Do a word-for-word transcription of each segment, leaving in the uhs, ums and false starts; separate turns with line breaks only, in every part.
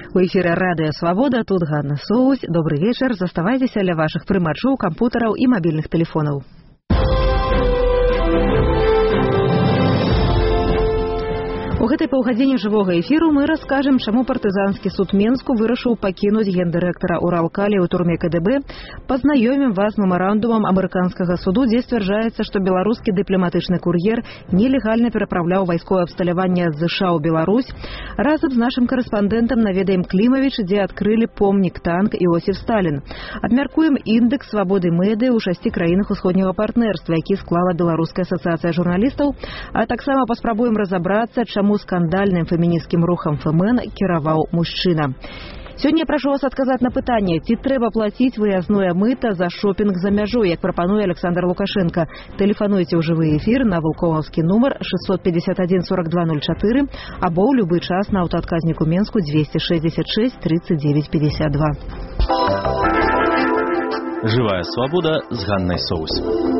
У эфіры Радыё Свабода, тут Ганна Соусь. Добры вечар, заставайцеся ля вашых прымачоў, кампутараў і мабільных тэлефонаў. У гэтай паўгадзіне жывога эфіру мы раскажам, чаму партызанскі суд Менску вырашыў пакінуць гендырэктара Уралкалі ў турме ка дэ бэ, пазнаёмім вас мемарандумам амерыканскага суду, дзе сцвярджаецца, што беларускі дыпламатычны кур'ер нелегальна перапраўляў вайсковае абсталяванне з ЗША ў Беларусь. Разам з нашым карэспандэнтам наведаем Клімавіч, дзе адкрылі помнік танк Іосіф Сталін. Абмяркуем індэкс свабоды медыа ў шасці краінах усходняга партнерства, які склала Беларуская асацыяцыя журналістаў, а таксама паспрабуем разабрацца, чаму скандальным фемінісцкім рухам эф эм эн кіраваў мужчына. Сёння прашу вас адказаць на пытанне, ці трэба плаціць выязное мыта за шопінг за мяжой, як прапануе Александр Лукашенко. Тэлефануйце ў жывы эфір на вулковаўскі нумар шестьсот пятьдесят один сорок два ноль четыре або ў любы час на аўтаадказніку Менску двести шестьдесят шесть тридцать девять пятьдесят два.
Живая свобода с Ганной Соусь.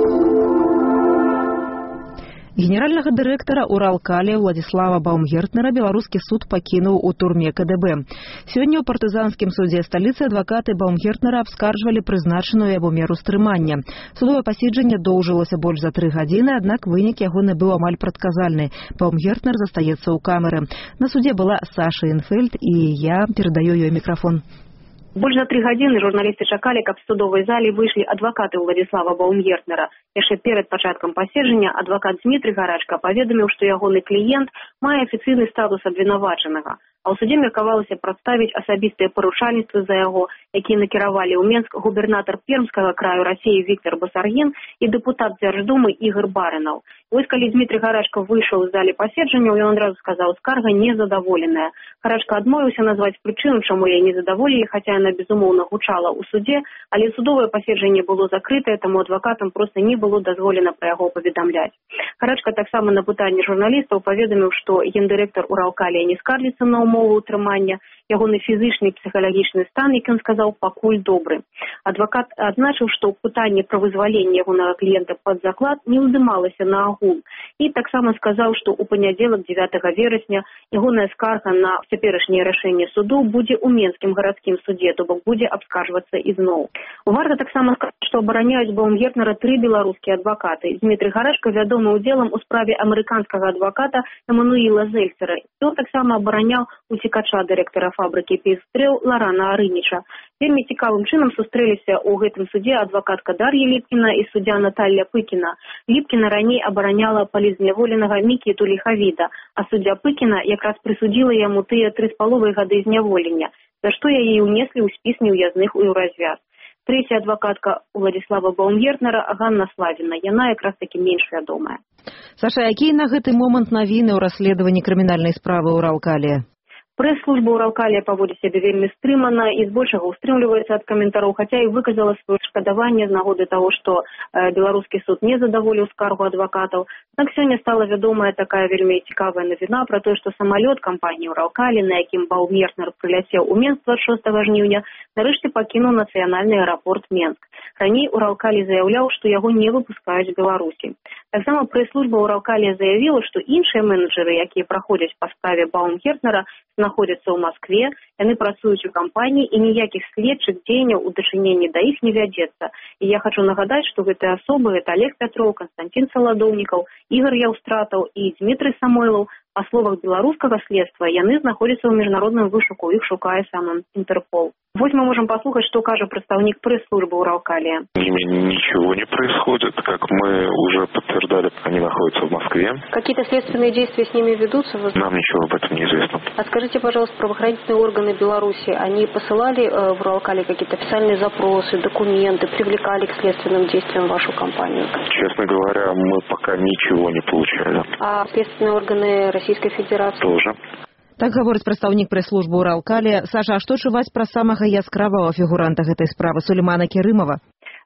Генеральнага дырэктара Уралкалі Владислава Баумгертнера беларускі суд пакінуў у турме ка дэ бэ. Сёння ў партызанскім судзе сталіцы адвакаты Баумгертнера абскарджвалі прызначаную яму меру стрымання. Судовае паседжанне доўжылася больш за тры гадзіны, аднак вынік ягоны быў амаль прадказальны. Баумгертнер застаецца ў камеры. На судзе была Саша Інфельд, і я перадаю ёй мікрафон.
Больш за тры гадзіны журналісты чакалі, каб з судовай залі выйшлі адвакаты Владислава Баумгертнера. Яшчэ перад пачаткам паседжання адвакат Дмітрый Гарачка паведаміў, што ягоны кліент мае афіцыйны статус абвінавачанага. А ў судзе меркавалася прадставіць асабістыя парушальніцтвы за яго, якія накіравалі ў Менск губернатар Пермскага краю Расіі Віктор Басаргін і дэпутат Дзярждумы Ігор Барынаў. Вось калі Дмітрый Гарачка выйшаў з залі паседжання, ён адразу сказаў: скарга незадаволеная. Гарачка адмовіўся назваць прычыну, чаму яе не задаволілі, хаця яна безумоўна гучала ў суде, але судовае паседжанне было закрытае, таму адвакатам проста не было дазволена пра яго паведамляць. Гарачка таксама на пытанне журналістаў паведаміў, што гендырэктар Уралкалі не скардзіцца на умовы ўтрымання, ягоны фізычны і псіхалагічны стан, як ён сказаў, пакуль добры. Адвакат адзначыў, што пытанне пра вызваленне ягонага кліента пад заклад не ўздымалася на агул. І таксама сказаў, што ў панядзелак дзевятага верасня ягоная скарга на цяперашняе рашэнне суду будзе ў Менскім гарадскім судзе, то бок будзе абскарджвацца ізноў. Варта таксама сказаць, што абараняюць Баумгертнера тры беларускія адвакаты. Дмітрый Гарачка вядомы ўдзелам у справе амерыканскага адваката Эмануіла Зельцера. Ён таксама абараняў уцекача дырэктара фабрыкі «Півстрэл» Ларана Арыніча. Вельмі цікавым чынам сустрэліся ў гэтым судзе адвакатка Дар'я Ліпкіна і суддзя Наталья Пыкіна. Ліпкіна раней абараняла палізняволенага Мікіту Ліхавіда, а суддзя Пыкіна якраз прысудзіла яму тыя тры з паловай гады зняволення, за што яе ўнеслі ў спіс неўязных у развяз. Трэця адвакатка Владислава Баумгертнера Ганна Славіна. Яна якраз такі менш вядомая.
Саша, якія на гэты момант навіны ў расследаванні крымінальнай справы Уралкалі?
Прэс-служба Уралкалі паводзіць сябе вельмі стрымана і збольшага ўстрымліваецца ад каментараў, хаця і выказала сваё шкадаванне з нагоды таго, што э, беларускі суд не задаволіў скаргу адвакатаў. Так сёння стала вядомая такая вельмі цікавая навіна пра тое, што самалёт кампаніі Уралкалі, на якім Баумгертнер прыляцеў у Менск дваццаць шостага жніўня, нарэшце пакінуў нацыянальны аэрапорт Менск. Раней Уралкалі заяўляў, што яго не выпускаюць з Беларусі. Таксама прэс-служба Уралкалі заявіла, што іншыя менеджеры, якія праходзяць па справе Баумгертнера, знаходзяцца ў Маскве, яны працуюць у кампаніі і ніякіх следчых дзеянняў у дачыненні да іх не вядзецца. І я хачу нагадаць, што гэтыя асобы — гэта Олег Пятроў, Константин Саладоўнікаў, Ігор Яўстратаў і Дмітрый Самойлаў. Па словах беларускага следства, яны знаходзяцца ў міжнародным вышуку, іх шукае сам Інтэрпол. Вот мы можем послушать, что скажет представник пресс-службы Уралкалі.
Ничего не происходит, как мы уже подтверждали, они находятся в Москве.
Какие-то следственные действия с ними ведутся?
Нам ничего об этом не известно.
А скажите, пожалуйста, правоохранительные органы Беларуси, они посылали э, в Уралкалі какие-то официальные запросы, документы, привлекали к следственным действиям вашу компанию?
Честно говоря, мы пока ничего не получали.
А следственные органы Российской Федерации?
Тоже.
Так гаворыць прадстаўнік прэс-службы Уралкалі. Саша, а што чуваць пра самага яскравага фігуранта гэтай справы Сулеймана Керымова?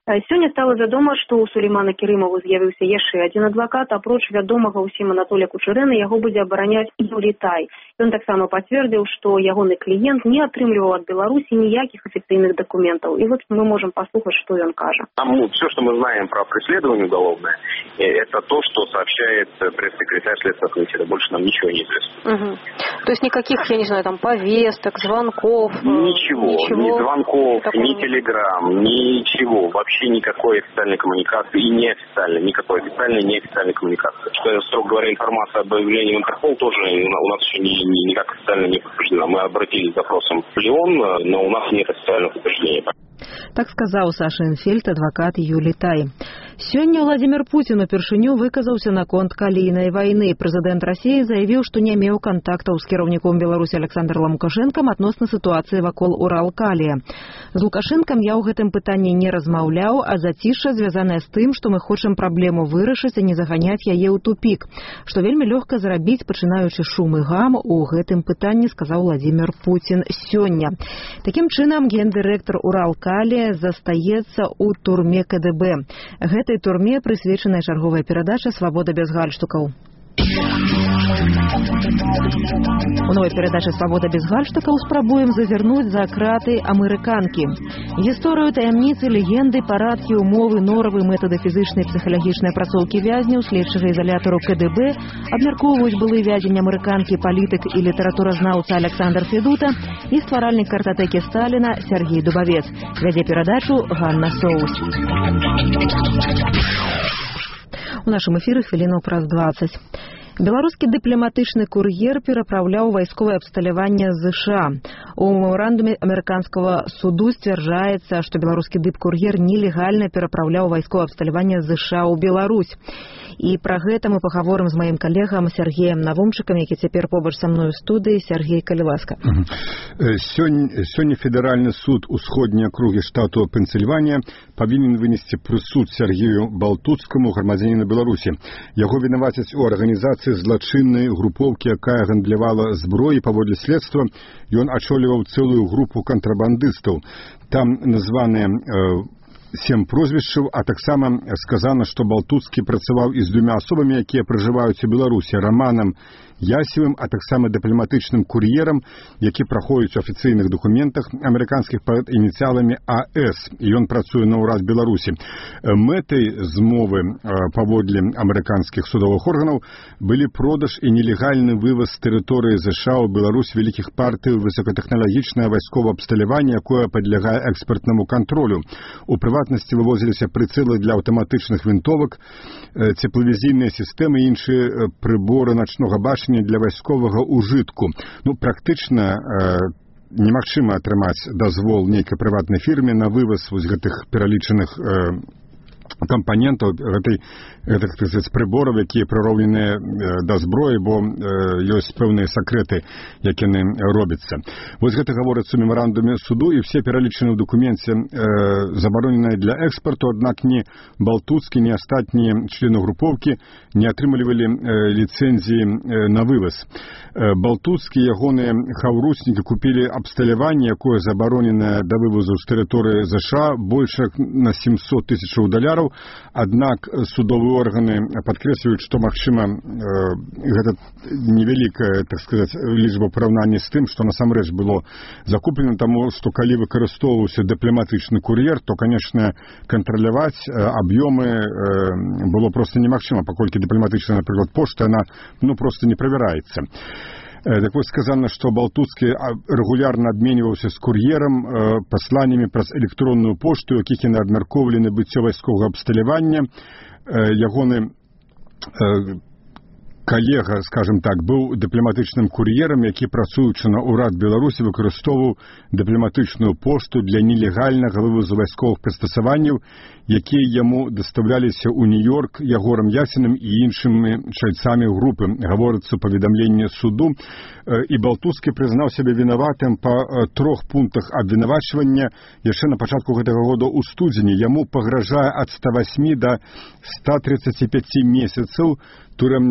Сёння стала вядома, што ў Сулеймана Керымова з'явіўся яшчэ адзін адвакат, апроч вядомага ўсім Анатолія Кучэрэна, яго будзе абараняць Юрий Тай. Ён таксама пацвердзіў, што ягоны кліент не атрымліваў ад Беларусі ніякіх афіцыйных дакументаў. І вот мы можем послушать, что он кажа.
Там, ну, все, что мы знаем про преследование уголовное, это то, что сообщает пресс-секретарь Следственного комитета. Больше нам ничего не известно.
Угу. То есть никаких, я не знаю, там повесток, звонков?
Ничего, ничего. Ни звонков, такого... ни телеграмм, ничего. Вообще никакой официальной коммуникации и неофициальной, никакой официальной и неофициальной коммуникации. Что, строго говоря, информация об объявлении в Интерпол тоже у нас еще не, не, никак официально не подтверждена. Мы обратились с запросом в Лион, но у нас нет официального подтверждения.
Так сказаў Саша Энфельд, адвакат Юлі Тай. Сёння Владзімір Пуцін упершыню выказаўся наконт калійнай вайны. Прэзідэнт Расіі заявіў, што не меў кантактаў з кіраўніком Беларусі Александром Лукашэнкам адносна сітуацыі вакол Уралкалія. З Лукашэнкам я ў гэтым пытанні не размаўляў, а зацішша звязанае з тым, што мы хочам праблему вырашыць, а не заганяць яе ў тупік, што вельмі лёгка зрабіць, пачынаючы шум і гам у гэтым пытанні, сказаў Владзімір Пуцін сёння. Такім чынам, гендырэктар Уралкалія застаецца ў турме ка дэ бэ. Гэтай турме прысвечаная чарговая перадача «Свабода без гальштукаў». У новой передаче «Свобода без гальштукаў» спрабуем зазірнуць за краты амерыканкі. Гісторыю, таямніцы, легенды, парадкі, умовы, норавы, метады фізычнай і псіхалагічнай апрацоўкі вязняў следчага ізалятару ка дэ бэ абмяркоўваюць былы вязень амерыканкі, палітык і літаратуразнаўца Александр Федута і стваральнік картатэкі Сталіна Сергей Дубавец. Вядзе перадачу Ганна Соус. У нашым эфіры хвілінаў праз дваццаць. Беларускі дыпламатычны кур'ер перапраўляў вайсковае абсталяванне ЗША. У мемарандуме амерыканскага суду сцвярджаецца, што беларускі дыпкур'ер нелегальна перапраўляў вайсковае абсталяванне ЗША ў Беларусь. І пра гэта мы пагаворым з маім калегам Сергеем Навумчыкам, які цяпер побач са мной у студыі. Сергей, калі ласка.
Сёння, сёння федэральны суд усходняй акругі штату Пенсільванія павінен вынесці прысуд Сергею Балтуцкаму, грамадзяніну Беларусі. Яго вінавацяць у арганізацыі злачыннай групоўкі, якая гандлявала зброі. Паводле следства ён ачоліваў цэлую групу кантрабандыстаў. Там названыя э, сем прозвішчаў, а таксама сказана, што Балтуцкі працаваў і з двумя асобамі, якія пражываюць у Беларусі: Раманам Ясевым, а таксама дыпламатычным кур'ерам, які праходзіць у афіцыйных дакументах амерыканскіх пад ініцыяламі А С. Ён працуе на ўрад Беларусі. Мэтай змовы паводле амерыканскіх судовых органаў былі продаж і нелегальны вываз з тэрыторыі ЗША ў Беларусь вялікіх партый высокатэхналагічнае вайсковае абсталяванне, якое падлягае экспертнаму кантролю. У прыватнасці вывозіліся прыцэлы для аўтаматычных вінтовак, цеплавізійныя сістэмы і іншыя прыборы начнога бачання для вайсковага ўжытку. Ну, практычна э, немагчыма атрымаць дазвол нейкай прыватнай фірме на вываз вось гэтых пералічаных э, кампанентаў гэтай, гэтых, так сказаць, прыбораў, якія прыроўненыя да зброі, бо э, ёсць пэўныя сакрэты, як яны робяцца. Вось гэта гаворыцца ў мемарандуме суду, і все пералічаны ў дакуменце э, забароненыя для экспарту, аднак ні Балтуцкі, ні астатнія члены групоўкі не атрымлівалі э, ліцэнзіі э, на вываз. Э, Балтуцкі і ягоныя хаўруснікі купілі абсталяванне, якое забароненае да вывозу з тэрыторыі ЗША больш на семьсот тысячаў даляраў. Аднак судовыя органы падкрэсліваюць, што, магчыма, гэта невялікая, так сказаць, лічба параўнання з тым, што насамрэч было закуплена, таму што калі выкарыстоўваўся дыпламатычны кур'ер, то, канешне, кантраляваць аб'ёмы было проста немагчыма, паколькі дыпламатычная, напрыклад, пошта, яна ну проста не правяраецца. Так вось сказано, што Балтуцкі рэгулярна абменьваўся з кур'ерам пасланнямі праз электронную пошту, якіх яны абмяркоўвалі набыццё вайсковага абсталявання. Ягоны калега, скажем так, быў дыпламатычным кур'ерам, які, працуючы на ўрад Беларусі, выкарыстоўваў дыпламатычную пошту для нелегальнага вывозу вайсковых прыстасаванняў, якія яму дастаўляліся ў Нью-Йорк Ягорам Ясіным і іншымі чальцамі групы. Гаворыцца ў паведамленні суду. І Балтуцкі прызнаў сябе вінаватым па трох пунктах абвінавачвання яшчэ на пачатку гэтага года ў студзені. Яму пагражае ад ста васьмі да ста трыццаці пяці месяцаў турэмнага зняволення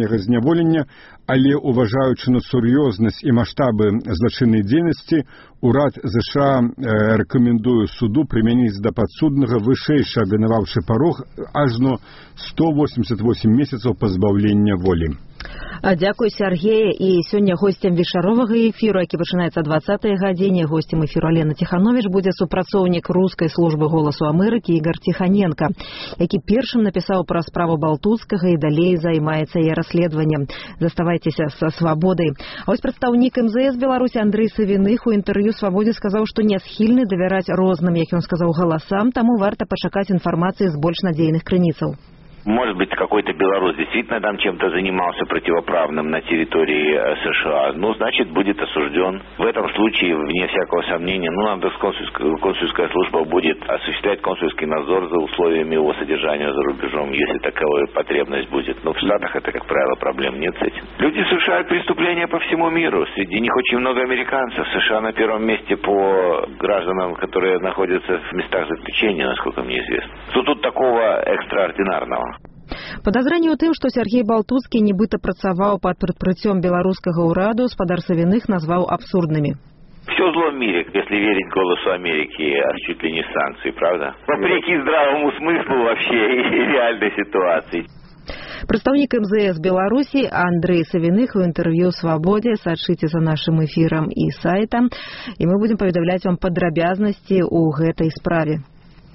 незадаволення, але, уважаючы на сур'ёзнасць і маштабы злачыннай дзейнасці, урад ЗША рэкамендуе суду прымяніць да падсуднага вышэйшы абвінаваўчы парог ажно сто восемьдесят восемь месяцаў пазбаўлення волі.
Дзякуй, Сергея. І сёння госцем вечаровага эфіру, які пачынаецца о двадцатай гадзіне, госцем эфіру Алена Тиханович будзе супрацоўнік рускай службы «Голасу Амерыкі» Ігор Тиханенко, які першым напісаў пра справу Балтуцкага і далей займаецца яе расследаваннем. Заставайцеся са свабодай. А вось прадстаўнік эм зэ эс Беларусі Андрэй Савіных у інтэрв'ю «Свабодзе» сказаў, што не схільны давяраць розным, як ён сказаў, галасам, таму варта пачакаць інфармацыі з больш надзейных крыніцаў.
Может быть, какой-то белорус действительно там чем-то занимался противоправным на территории США. Ну, значит, будет осужден. В этом случае, вне всякого сомнения, ну, нам консульская, консульская служба будет осуществлять консульский надзор за условиями его содержания за рубежом, если таковая потребность будет. Но в Штатах это, как правило, проблем нет с этим. Люди совершают преступления по всему миру. Среди них очень много американцев. США на первом месте по гражданам, которые находятся в местах заключения, насколько мне известно. Что тут такого экстраординарного?
Падазрэнне ў тым, што Сергей Балтуцкі нібыта працаваў пад прыкрыццём беларускага ўраду, спадар Савіных назваў абсурднымі.
Все зло в мире, если верить «Голосу Америки», а чуть ли не санкции, правда? Вопреки здравому смыслу вообще и реальной ситуации.
Прадстаўнік эм зэ эс Беларусі Андрэй Савіных у інтэрв'ю «Свабодзе». Сачыце за нашым эфірам і сайтам, і мы будзем паведамляць вам падрабязнасці ў гэтай справе.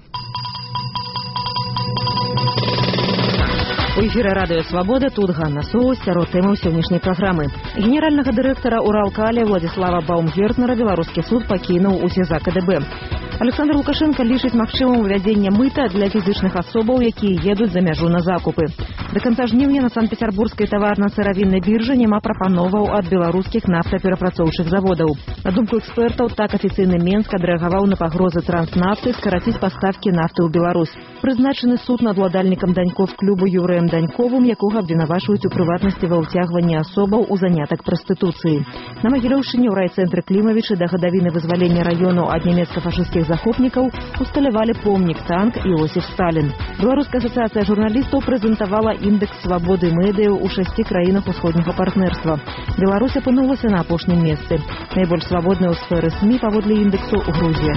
У эфіры радыё «Свабода», тут Ганна Соус, сярод тэмаў сённяшняй праграмы. Генеральнага дырэктара «Уралкалі» Владислава Баумгертнера беларускі суд пакінуў у СІЗА ка дэ бэ. Александр Лукашенко лічыць магчымым увядзення мыта для фізічных асобаў, якія едуць за мяжу на закупы. До канца жніўня на Санкт-Петербургскай таварна-сыравіннай біржы няма прапановаў ад беларускіх нафтаперапрацоўчых заводаў. На думку экспертаў, так афіцыйны Менск адрэагаваў на пагрозы Транснафты скараціць паставкі нафты ў Беларусь. Прызначаны суд над уладальнікам Даньков клубу Юрыем Даньковым, якога абвінавачваюць у прыватнасці ва ўцягванні асобаў у занятак прастытуцыі. На Магілёўшчыне ў райцэнтры Клімавічы да гадавіны вызвалення раёну ад нямецка-фашысцкіх захопнікаў усталявалі помнік танк Іосиф Сталін. Беларуская асацыяцыя журналістаў прэзентавала індекс свабоды медыяў у шасці краінах усходняга партнерства. Беларусь апынулася на апошнім месцы. Найбольш свабодная ў сферы СМІ паводле індексу Грузія.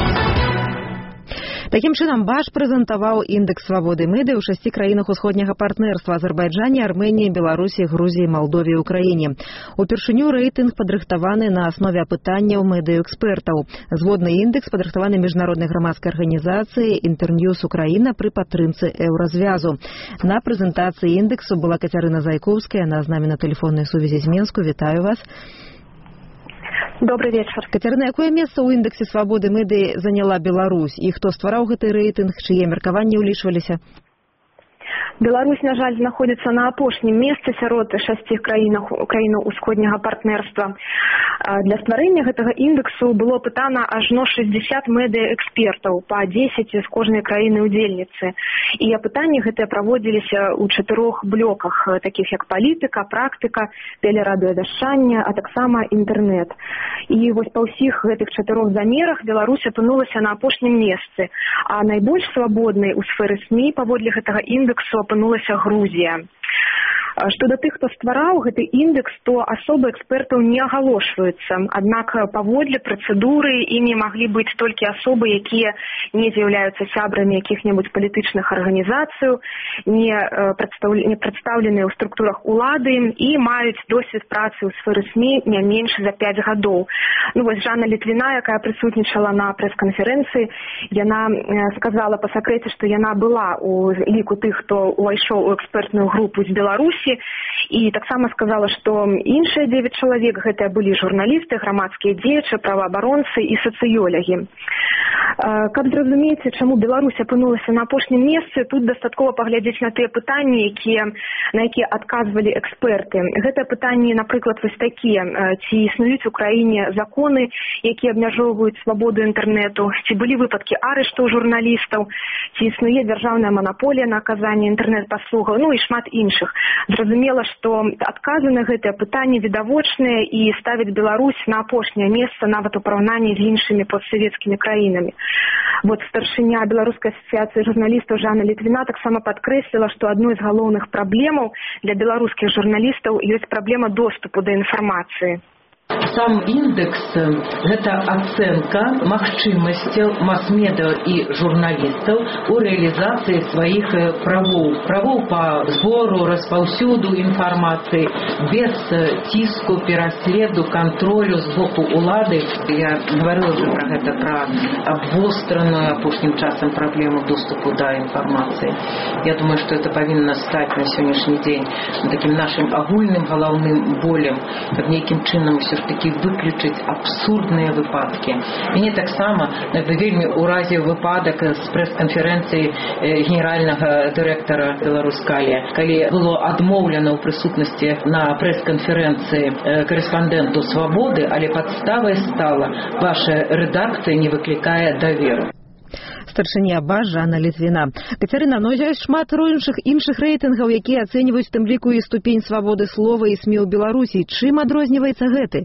Такім чынам, Баш прэзентаваў індекс свабоды медыяў у шасці краінах усходняга партнерства: Азербайджане, Арменіі, Беларусі, Грузіі, Малдове і Украіне. Упершыню рэйтынг падрыхтаваны на аснове апытанняў медыяэкспертаў. Зводны індекс падрыхтаваны міжнароднай грамадскай арганізацыяй «Інтэрньюс Украіна» пры падтрымцы Еўразвязу. На прэзентацыі індексу была Кацярына Зайковская, яна з намі на тэлефоннай сувязі з Менску. Вітаю вас.
Добрый вечер.
Кацярына, якое месца ў індексе свабоды медыі заняла Беларусь? І хто ствараў гэты рэйтынг, чые меркаванні ўлічваліся?
Беларусь, на жаль, знаходзіцца на апошнім месцы сярод шасці краінаў краінаў усходняга партнерства. Для стварэння гэтага індексу было пытана ажно шэсцьдзесят медыаэкспертаў, па дзесяць з кожнай краіны-удзельніцы. І апытанні гэтыя праводзіліся ў чатырох блоках, такіх як палітыка, практыка, тэлерадыёвяшчанне, а таксама інтэрнэт. І вось па ўсіх гэтых чатырох замерах Беларусь апынулася на апошнім месцы, а найбольш свабоднай у сферы СМІ паводле гэтага індексу апынулася Грузія. Што да тых, хто ствараў гэты індекс, то асобы экспертаў не агалошваюцца. Аднак паводле працэдуры імі маглі быць толькі асобы, якія не з'яўляюцца сябрамі якіх-небудзь палітычных арганізацый, не прадстаўленыя ў структурах улады і маюць досвед працы ў сферы СМІ не менш за пяць гадоў. Ну вось Жанна Літвіна, якая прысутнічала на прэс-канферэнцыі, яна сказала па сакрэце, што яна была у ліку тых, хто ўвайшоў у экспертную групу з Беларусі, і таксама сказала, што іншыя дзевяць чалавек гэтыя былі журналісты, грамадскія дзеячы, праваабаронцы і сацыёлагі. Каб зразумець, чаму Беларусь апынулася на апошнім месцы, тут дастаткова паглядзець на тыя пытанні, якія, на якія адказвалі эксперты. Гэтыя пытанні, напрыклад, вось такія: ці існуюць у краіне законы, якія абмяжоўваюць свабоду інтэрнэту, ці былі выпадкі арыштаў журналістаў, ці існуе дзяржаўная манаполія на аказанне інтэрнэт-паслугаў, ну і шмат іншых. Зразумела,
што адказы на гэтае пытанне відавочныя і ставяць Беларусь на апошняе месца нават у параўнанні з іншымі постсавецкімі краінамі. Вот старшыня Беларускай асацыяцыі журналістаў Жанна Літвіна таксама падкрэсліла, што адной з галоўных праблемаў для беларускіх журналістаў ёсць праблема доступу да інфармацыі.
Сам індекс – гэта ацэнка магчымасцяў мас-медыа і журналістаў у рэалізацыі сваіх правоў. Правоў па збору, распаўсюду інфармацыі, без ціску, пераследу, кантролю з боку ўлады. Я говорила уже про гэта, пра абвостраную апошнім часам праблему доступу да інфармацыі. Я думаю, што это павінна стаць на сённяшні дзень такім нашым агульным галаўным болем, каб нейкім чынам усё такі выключыць абсурдныя выпадкі. Мяне таксама вельмі ўразіў выпадак з прэс-канферэнцыі генеральнага дырэктара Беларускалі, калі было адмоўлена ў прысутнасці на прэс-канферэнцыі корэспандэнту «Свабоды», але падставай стала ваша рэдакцыя не выклікае даверу.
Старшыня БАС Жанна Літвіна. Кацярына, ну ёсць шмат іншых іншых рэйтынгаў, якія ацэньваюць тым ліку і ступень свабоды слова і СМІ ў Беларусі. Чым адрозніваецца гэты?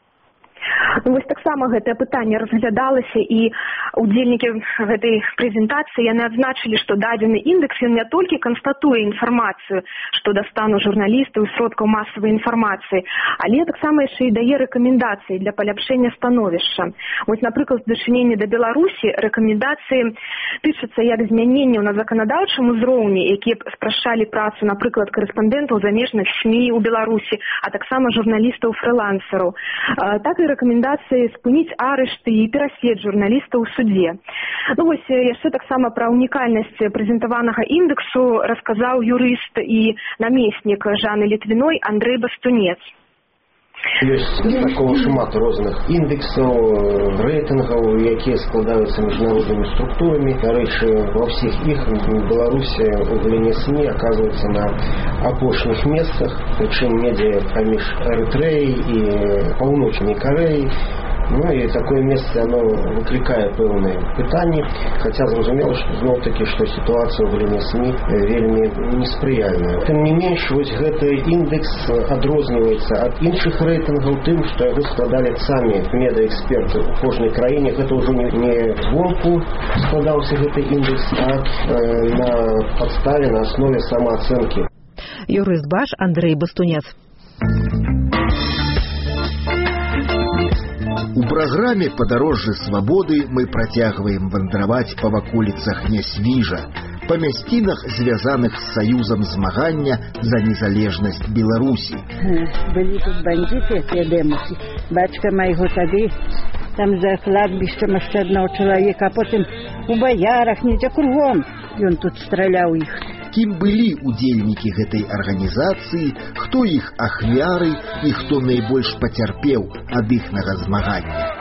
Ну, вось таксама гэтае пытанне разглядалася, і удзельнікі гэтай прэзентацыі яны адзначылі, што дадзены індекс ён не толькі канстатуе інфармацыю, што да стану журналістаў і сродкаў масавай інфармацыі, але таксама яшчэ і дае рэкамендацыі для паляпшэння становішча. Вось, напрыклад, з дачынення да Беларусі рэкамендацыі тычацца як змяненняў на заканадаўчым узроўні, якія б спрашчалі працу, напрыклад, корэспандэнтаў замежных СМІ ў Беларусі, а таксама журналістаў-фрылансераў, так і рэкамендацыі спыніць арышты і пераслед журналістаў у судзе. Ну вось яшчэ таксама пра унікальнасць прэзентаванага індексу расказаў юрыст і намеснік Жанны Літвіной Андрэй Бастунец.
Ёсць такого шмат розных індексаў, рэйтынгаў, якія складаюцца міжнароднымі структурамі. Дарэчы, ва ўсіх іх Беларусі у галіне СМІ аказваецца на апошніх месцах, прычым недзе паміж Эрытрэяй і Паўночнай Карэяй. Ну і такое месца оно выклікае пэўныя пытанні, хаця зразумела, што зноў-такі, што сітуацыя ў галіне СМІ вельмі неспрыяльная. Тым не менш, вось гэты індекс адрозніваецца ад іншых рэйтынгаў тым, што яго складалі самі медыаэксперты ў кожнай краіне. Гэта ўжо не, не звонку складаўся гэты індекс, а э, на падставе, на аснове самаацэнкі.
Юрыст БАС Андрэй Бастунец.
У праграме «Падарожжы свабоды» мы працягваем вандраваць па ваколіцах Нясвіжа, па мясцінах, звязаных з саюзам змагання за незалежнасць Беларусі.
Былі тут бандіты, ядэмусы. Бацька майго тады там за кладбішчам яшчэ аднаго чалавека, а потым у баярах, недзе кругом ён тут страляў іх.
Кім былі удзельнікі гэтай арганізацыі, хто іх ахвяры і хто найбольш пацярпеў ад іхнага змагання.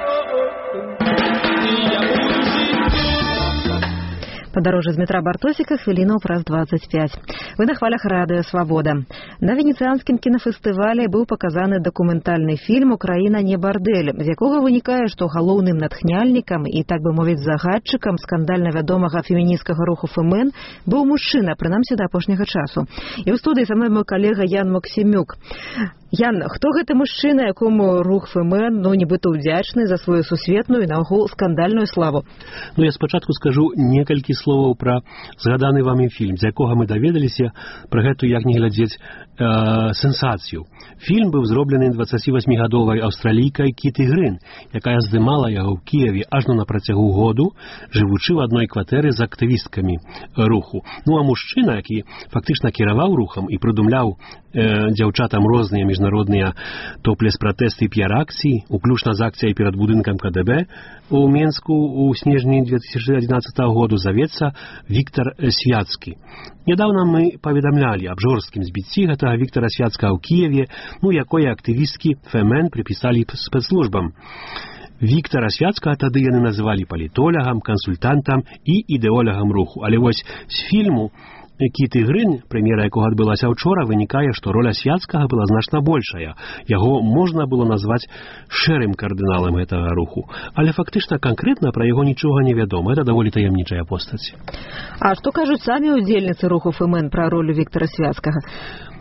Падарожжа з метра Бартосіка, хвілінаў праз дваццаць пяць. Вы на хвалях радыё «Свабода». На венецыянскім кінафестывалі быў паказаны дакументальны фільм «Украіна не бардэль», з якога вынікае, што галоўным натхняльнікам і, так бы мовіць, загадчыкам скандальна вядомага фемінісцкага руху ФМН быў мужчына, прынамсі да апошняга часу. І ў студыі са мной мой калега Ян Максімюк. Ян, хто гэты мужчына, якому рух ФМН, ну, нібыта ўдзячны за сваю сусветную і наогул скандальную славу?
Ну, я спачатку скажу некалькі словаў пра згаданы вамі фільм, з якога мы даведаліся пра гэту, як не глядзець, э, сенсацыю. Фільм быў зроблены дваццацівасьмігадовай аўстралійкай Кіты Грын, якая здымала яго ў Кіеве ажно на працягу году, жывучы ў адной кватэры з актывісткамі руху. Ну, а мужчына, які фактычна кіраваў рухам і прыдумляў э, дзяўчатам розныя міжнародныя топлес-пратэсты і піар-акцыі, уключна з акцыяй перад будынкам КДБ у Менску ў снежні две тысячы адзінаццатага году, завецца Віктар Свяцкі. Нядаўна мы паведамлялі аб жорсткім збіцці гэтага Віктара Свяцкага ў Кіеве, ну, якое актывісткі ФМН прыпісалі спецслужбам. Віктара Свяцкага тады яны называлі палітолягам, кансультантам і ідэолагам руху. Але вось з фільму Кіты Грын, прэм'ера якога адбылася ўчора, вынікае, што роля Свяцкага была значна большая. Яго можна было назваць шэрым кардыналам гэтага руху. Але фактычна канкрэтна пра яго нічога не вядома. Это даволі таямнічая постаць.
А што кажуць самі ўдзельніцы руху ФМН пра ролю Віктара Свяцкага?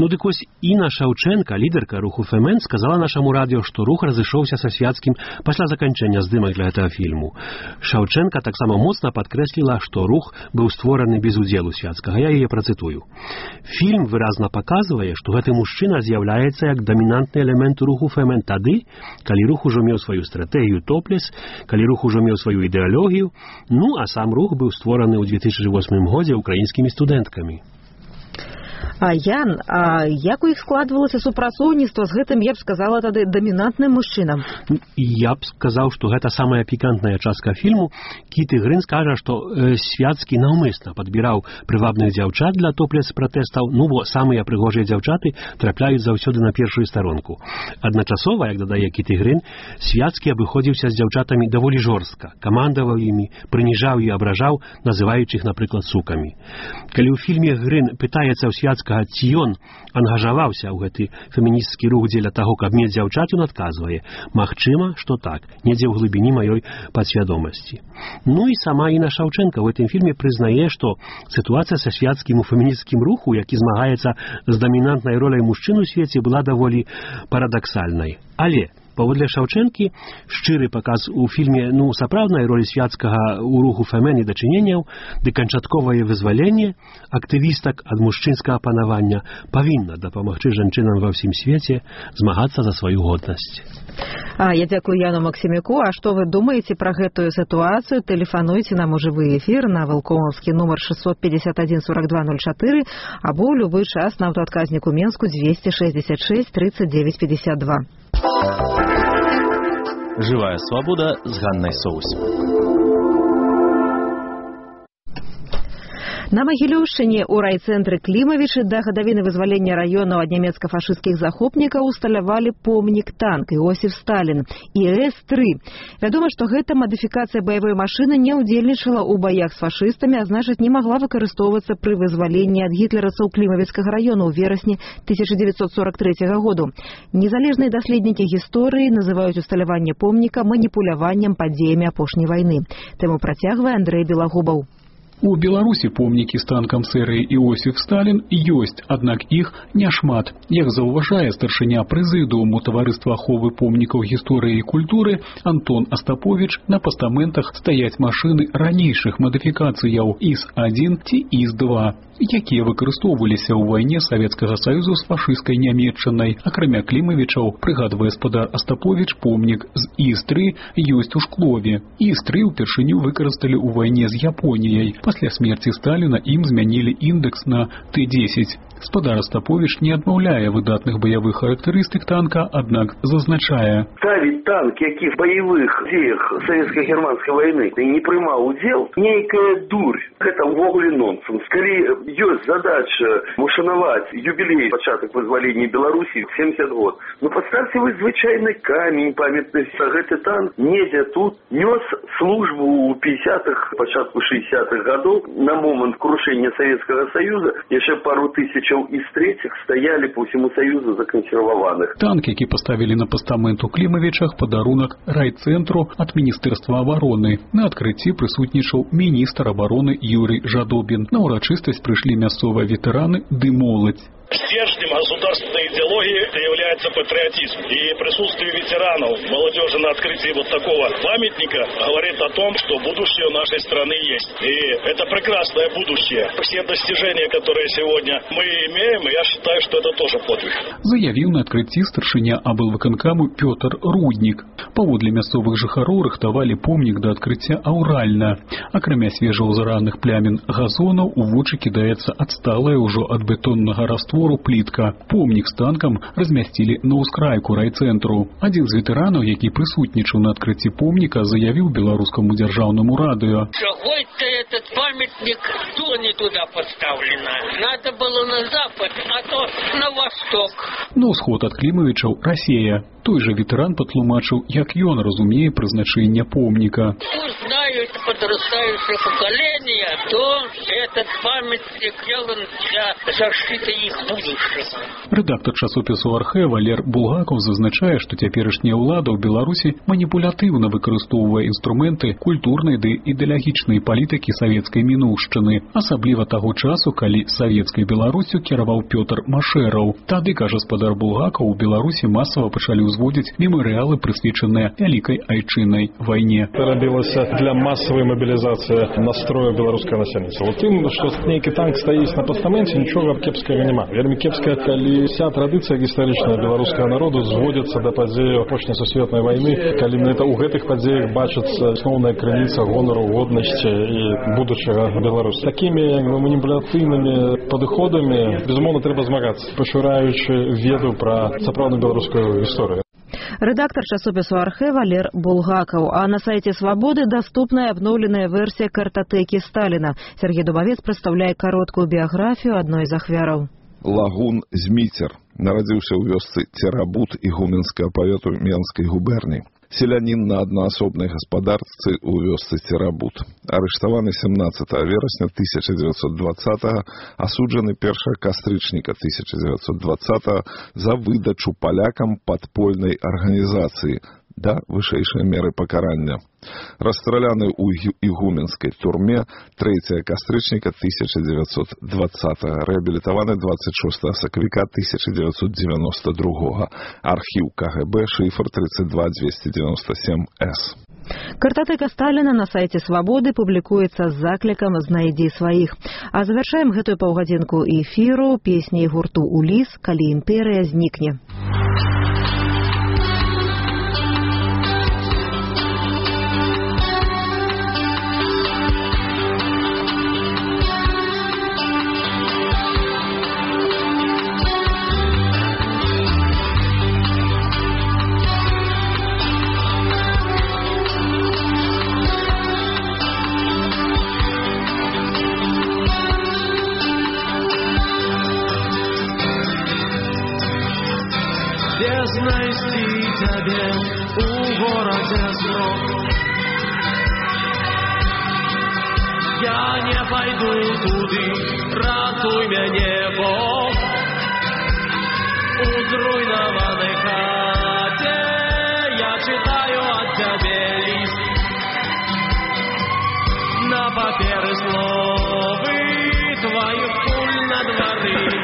Ну дык вось Інна Шаўчэнка, лідарка руху Фемен, сказала нашаму радыё, што рух разышоўся са Свяцкім пасля заканчэння здымак для гэтага фільму. Шаўчэнка таксама моцна падкрэсліла, што рух быў створаны без удзелу Свяцкага. Я яе працытую. Фільм выразна паказвае, што гэты мужчына з'яўляецца як дамінантны элемент руху Фемен тады, калі рух ужо меў сваю стратэгію топлес, калі рух ужо меў сваю ідэалогію, ну а сам рух быў створаны ў две тысячы восьмым годзе украінскімі студэнткамі.
А Ян, а як у іх складвалася супрацоўніцтва з гэтым, я б сказала, тады дамінантным мужчынам?
Я б сказаў, што гэта самая пікантная частка фільму. Кіт Ігрын скажа, што э, Свяцкі наўмысна падбіраў прывабных дзяўчат для топлес-пратэстаў, ну бо самыя прыгожыя дзяўчаты трапляюць заўсёды на першую старонку. Адначасова, як дадае Кіт Ігрын, Свяцкі абыходзіўся з дзяўчатамі даволі жорстка, камандаваў імі, прыніжаў і абражаў, называючы іх, напрыклад, сукамі. Калі ў фільме Грын пытаецца ў Свяцкага, ці ён ангажаваўся ў гэты феміністскі рух дзеля таго, каб мець дзяўчат, ён адказвае: магчыма, што так, недзе ў глыбіні маёй падсвядомасці. Ну і сама Інна Шаўчэнка ў гэтым фільме прызнае, што сітуацыя са Свяцкім у фемінісцкім руху, які змагаецца з дамінантнай роляй мужчын у свеце, была даволі парадаксальнай. Але паводле Шаўчэнкі, шчыры паказ у фільме ну сапраўднай ролі Свяцкага ў руху Фемен і дачыненняў, ды канчатковае вызваленне актывістак ад мужчынскага панавання павінна дапамагчы жанчынам ва ўсім свеце змагацца за сваю годнасць.
А я дзякую Яну Максімяку. А што вы думаеце пра гэтую сітуацыю? Тэлефануйце нам у жывы эфір на валкомаўскі нумар шестьсот пятьдесят один сорок два ноль четыре або ў любы час на аўтаадказніку Менску двести шестьдесят шесть тридцать девять пятьдесят два.
Живая свобода с Ганной Соус.
На Магілёўшчыне ў райцэнтры Клімавічы да гадавіны вызвалення раёнаў ад нямецка-фашысцкіх захопнікаў усталявалі помнік танк Іосиф Сталін і эс тры. Вядома, што гэта мадыфікацыя баявой машыны не ўдзельнічала ў баях з фашыстамі, а значыць не магла выкарыстоўвацца пры вызваленні ад гітлераўцаў Клімавіцкага раёна ў верасні тысяча девятьсот сорок третьего году. Незалежныя даследнікі гісторыі называюць усталяванне помніка маніпуляваннем падзеямі апошняй вайны. Тэму працягвае Андрэй Белагубаў.
У Беларусі помнікі з танкам серыі Іосиф Сталін ёсць, аднак іх няшмат. Як заўважае старшыня прэзідыуму таварыства аховы помнікаў гісторыі і культуры Антон Астаповіч, на пастаментах стаяць машыны ранейшых мадыфікацыяў І С один ці І С два, якія выкарыстоўваліся ў вайне Савецкага Саюзу з фашысцкай Нямецчынай. Акрамя Клімавічаў, прыгадвае спадар Астаповіч, помнік з І С три ёсць у Шклове. І С три ўпершыню выкарысталі ў вайне з Японіяй. Пасля смерці Сталіна ім змянілі індекс на Т десять. Спадар Астаповіч не адмаўляе выдатных баявых характарыстык танка, аднак зазначае:
ставіць танк, які в баявых дзеях савецка-германскай вайны не прымаў удзел, нейкая дурь. Гэта ўвогуле нонсенс. Калі ёсць задача ушанаваць юбілей пачатак вызвалення Беларусі семьдесят год, ну паставьте вы звычайны камень памятнасці. Гэты танк недзе тут нёс службу ў пятидесятых, пачатку шестидесятых гадоў. На момант крушэння Савецкага Саюза яшчэ пару тысяч І С третьих стаялі по ўсяму Саюзу закансерваваных.
Танк, які паставілі на пастамент у Клімавічах, падарунак райцэнтру ад Міністэрства абароны. На адкрыцці прысутнічаў міністр абароны Юрий Жадобин. На урачыстасць прыйшлі мясцовыя ветэраны ды моладзь.
Стержнем государственной идеологии является патриотизм. И присутствие ветеранов, молодежи на открытии вот такого памятника говорит о том, что будущее у нашей страны есть. И это прекрасное будущее. Все достижения, которые сегодня мы имеем, я считаю, что это тоже подвиг.
Заявил на открытии старшыня аблвыканкаму Пётр Руднік. Паводле мясцовых жыхароў рыхтавалі помнік да адкрыцця аўральна. Акрамя свежаўзараных плямін газонаў, у вочы кідаецца адсталая ўжо ад бетоннага раствору плітка. Помнік з танкам размясцілі на ўскрайку райцэнтру. Адзін з ветэранаў, які прысутнічаў на адкрыцці помніка, заявіў беларускаму дзяржаўнаму радыё:
чего-то этот памятник что не туда поставлено? Надо было на запад, а то на восток.
На ўсход ад Клімавічаў Расія. Той жа ветэран патлумачыў, як ён разумее прызначэнне помніка.
Узнают подрастающее поколение, то этот памятник сделан для защиты их будущего.
Рэдактар часопісу «Архэ» Валер Булгаков зазначае, што цяперашняя ўлада ў Беларусі маніпулятыўна выкарыстоўвае інструменты культурнай ды ідэалагічнай палітыкі савецкай мінуўшчыны, асабліва таго часу, калі савецкай Беларусю кіраваў Пётр Машэраў. Тады, кажа спадар Булгаков, у Беларусі масава пачалі ўзводзіць мемарыялы, прысвечаныя вялікай айчыннай вайне.
Рабілася для масавай мабілізацыі настрою беларускага насельніцтва. У тым, што нейкі танк стаіць на пастаменце, нічога кепскага няма. Вельмі кепская, калі вся традыцыя гістарычная беларускага народу зводзіцца да падзеяў апошняй сусветнай вайны, калі менавіта ў гэтых падзеях бачыцца асноўная крыніца гонару, годнасці і будучага Беларусі. Такімі маніпулятыўнымі падыходамі, безумоўна, трэба змагацца, пашыраючы веду пра сапраўдную беларускую гісторыю.
Рэдактар часопісу «Архэ» Валер Булгаков. А на сайте «Свободы» доступная обновленная версия картотеки Сталина. Сергей Дубовец представляет короткую биографию одной из ахвяраў.
Лагун Зміцер нарадзіўся ў вёсцы Церабут ігуменскага павету Менскай губерніі. Селянін на аднаасобнай гаспадарцы ў вёсцы Церабут. Арыштаваны семнаццатага верасня тысяча дзевяцьсот дваццатага, асуджаны першага кастрычніка тысяча дзевяцьсот дваццатага за выдачу палякам падпольнай арганізацыі да вышэйшай меры пакарання. Расстраляны ў ігуменскай турме трэцяга кастрычніка тысяча дзевяцьсот дваццатага, рэабілітаваны дваццаць шостага сакавіка тысяча дзевяцьсот девяносто другога. Архіў КГБ, шифр тридцать два двести девяносто семь эс.
Картотека Сталина на сайте «Свободы» публікуецца з заклікам «Знайдзі сваіх». А завяршаем гэтую паўгадзінку эфіру песняй гурту «Уліс», «Калі імперыя знікне».
Знайсці цябе у горадзе змрок. Я не пайду туды, ратуй мяне, Бог. У зруйнаванай хаце я чытаю ад цябе ліст. На паперы словы тваіх куль на двары.